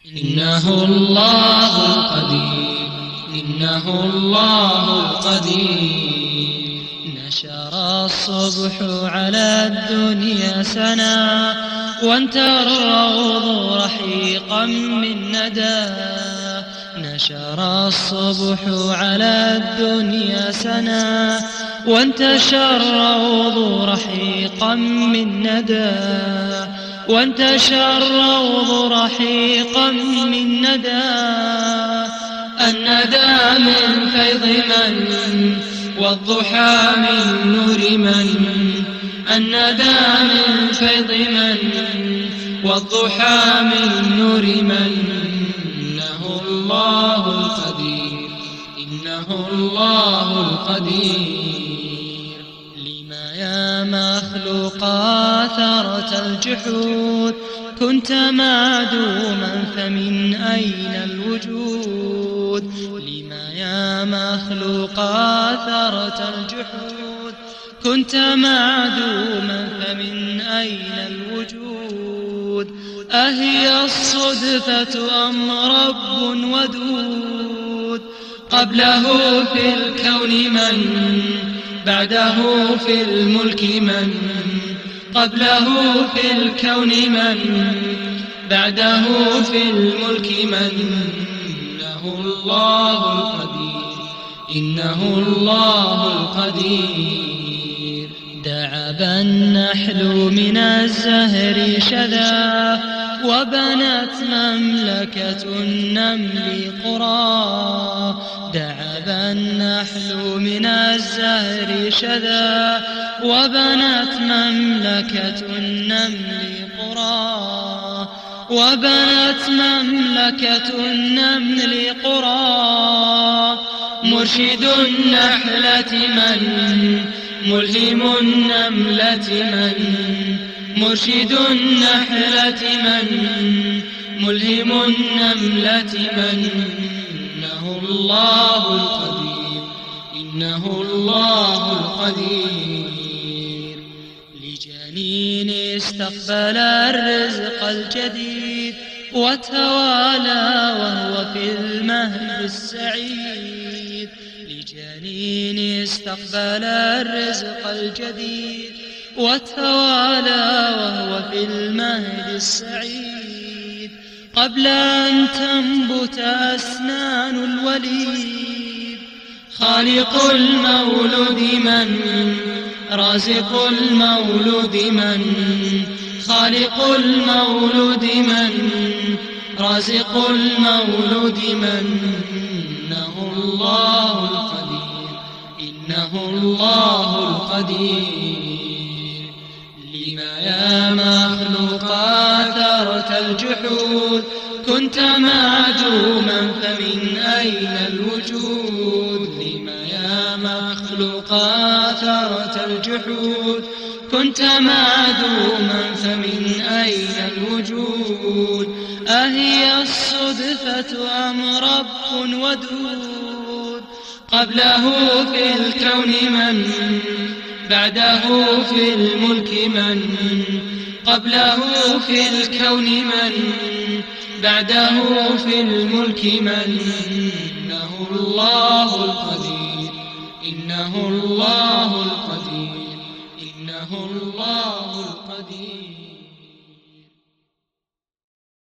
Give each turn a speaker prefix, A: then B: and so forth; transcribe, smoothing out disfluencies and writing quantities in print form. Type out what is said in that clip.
A: إنه الله القدير، إنه الله القدير. نشر الصبح على الدنيا سنا، وانترى الروض رحيقا من ندى. نشر الصبح على الدنيا سنا، وانتشر الروض رحيقا من ندى. وانتشر الروض رحيقا من ندى. الندى من فيض من، والضحى من نور من. الندى من فيض من، والضحى من نور من. إنه الله القدير، إنه الله القدير. لما يا مخلوقا ثرت الجحود، كنت معدوما فمن أين الوجود. لما يا مخلوقا ثرت الجحود، كنت معدوما فمن أين الوجود. أهي الصدفة أم رب ودود، قبله في الكون من، بعده في الملك من. قبله في الكون من، بعده في الملك من. إنه الله القدير، إنه الله القدير. دعب النحل من الزهر شذا، وبنت مملكة النمل قرى. دعب النحل من الزهر شذا، وبنت مملكة النمل قرى. وبنت مملكة النمل قرى. مرشد النحلة من، ملهم النملة من. مرشد النحلة من، ملهم النملة من. إنه الله القدير، إنه الله القدير. لجنين استقبل الرزق الجديد، وتوالى وهو في المهد السعيد. لجنين استقبل الرزق الجديد، وتوالى وهو في المهد السعيد. قبل أن تنبت أسنان الوليد. خالق المولود من، رازق المولود من. خالق المولود من، رازق المولود من. إنه الله القدير، إنه الله القدير. لما يا مخلوقا ثرت الجحود، كنت معدوما فمن أين الوجود. لما يا مخلوقا ثرت الجحود، كنت معدوما فمن أين الوجود. أهي الصدفة أم رب ودود، قبله في الكون من، بعده في الملك من. قبله في الكون من، بعده في الملك من. إنه الله القدير، إنه الله القدير، إنه الله القدير.